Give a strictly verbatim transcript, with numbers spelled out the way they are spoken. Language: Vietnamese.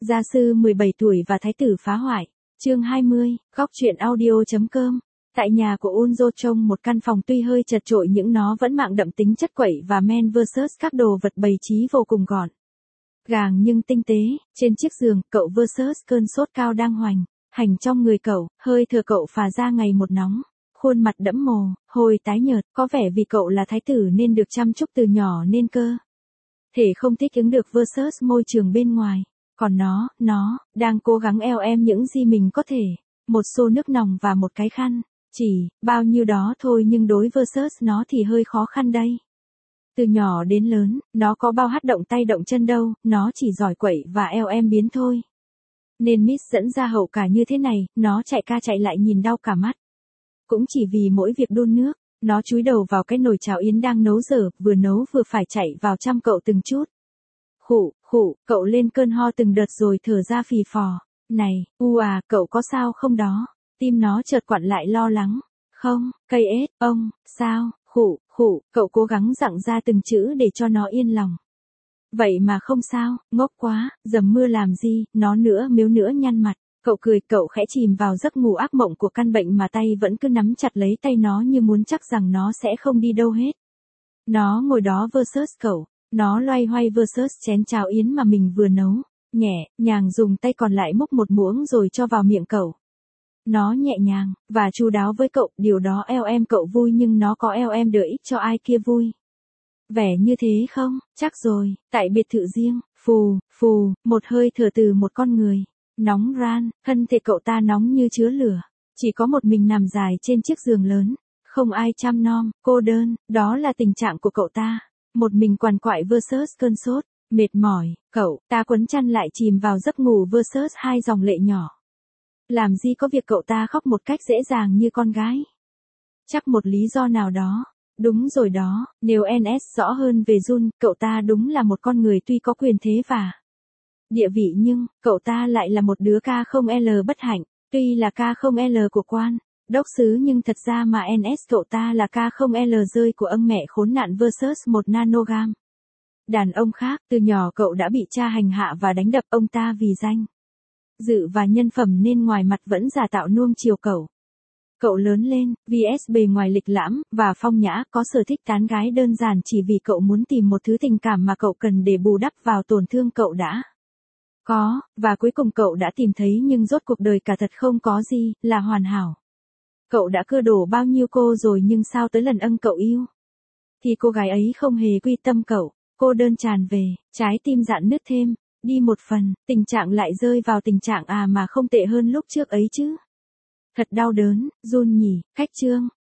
Gia sư mười bảy tuổi và thái tử phá hoại. Chương hai mươi, góc truyện audio.com. Tại nhà của Unzo trông một căn phòng tuy hơi chật chội nhưng nó vẫn mang đậm tính chất quậy và men versus các đồ vật bày trí vô cùng gọn gàng nhưng tinh tế. Trên chiếc giường, cậu versus cơn sốt cao đang hoành hành trong người cậu, hơi thở cậu phà ra ngày một nóng. Khuôn mặt đẫm mồ hôi tái nhợt, có vẻ vì cậu là thái tử nên được chăm chút từ nhỏ nên cơ thể không thích ứng được versus môi trường bên ngoài. Còn nó, nó, đang cố gắng eo em những gì mình có thể. Một xô nước nòng và một cái khăn. Chỉ, bao nhiêu đó thôi nhưng đối versus nó thì hơi khó khăn đây. Từ nhỏ đến lớn, nó có bao hát động tay động chân đâu, nó chỉ giỏi quậy và eo em biến thôi. Nên Miss dẫn ra hậu cả như thế này, nó chạy ca chạy lại nhìn đau cả mắt. Cũng chỉ vì mỗi việc đun nước, nó chúi đầu vào cái nồi cháo yến đang nấu dở, vừa nấu vừa phải chạy vào chăm cậu từng chút. Khụ, khụ, cậu lên cơn ho từng đợt rồi thở ra phì phò. Này, u à, cậu có sao không đó? Tim nó chợt quặn lại lo lắng. Không, cây ết, ông, sao, khụ, khụ, cậu cố gắng gặng ra từng chữ để cho nó yên lòng. Vậy mà không sao, ngốc quá, dầm mưa làm gì, nó nữa miếu nữa nhăn mặt. Cậu cười, cậu khẽ chìm vào giấc ngủ ác mộng của căn bệnh mà tay vẫn cứ nắm chặt lấy tay nó như muốn chắc rằng nó sẽ không đi đâu hết. Nó ngồi đó versus cậu. Nó loay hoay versus chén cháo yến mà mình vừa nấu, nhẹ, nhàng dùng tay còn lại múc một muỗng rồi cho vào miệng cậu. Nó nhẹ nhàng, và chu đáo với cậu, điều đó eo em cậu vui nhưng nó có eo em đợi ích cho ai kia vui. Vẻ như thế không, chắc rồi, tại biệt thự riêng, phù, phù, một hơi thở từ một con người. Nóng ran, thân thể cậu ta nóng như chứa lửa. Chỉ có một mình nằm dài trên chiếc giường lớn, không ai chăm nom, cô đơn, đó là tình trạng của cậu ta. Một mình quằn quại versus cơn sốt, mệt mỏi, cậu, ta quấn chăn lại chìm vào giấc ngủ versus hai dòng lệ nhỏ. Làm gì có việc cậu ta khóc một cách dễ dàng như con gái. Chắc một lý do nào đó. Đúng rồi đó, nếu en ét rõ hơn về Jun, cậu ta đúng là một con người tuy có quyền thế và địa vị nhưng, cậu ta lại là một đứa ca không L bất hạnh, tuy là ca không L của quan đốc xứ nhưng thật ra mà en ét cậu ta là ca không L rơi của ông mẹ khốn nạn versus một nanogam. Đàn ông khác, từ nhỏ cậu đã bị cha hành hạ và đánh đập ông ta vì danh dự và nhân phẩm nên ngoài mặt vẫn giả tạo nuông chiều cậu. Cậu lớn lên, vs bề ngoài lịch lãm và phong nhã, có sở thích tán gái đơn giản chỉ vì cậu muốn tìm một thứ tình cảm mà cậu cần để bù đắp vào tổn thương cậu đã có, và cuối cùng cậu đã tìm thấy nhưng rốt cuộc đời cả thật không có gì là hoàn hảo. Cậu đã cưa đổ bao nhiêu cô rồi nhưng sao tới lần ân cậu yêu thì cô gái ấy không hề quy tâm cậu, cô đơn tràn về, trái tim dạn nứt thêm, đi một phần, tình trạng lại rơi vào tình trạng à mà không tệ hơn lúc trước ấy chứ. Thật đau đớn, Jun nhỉ, khách trương,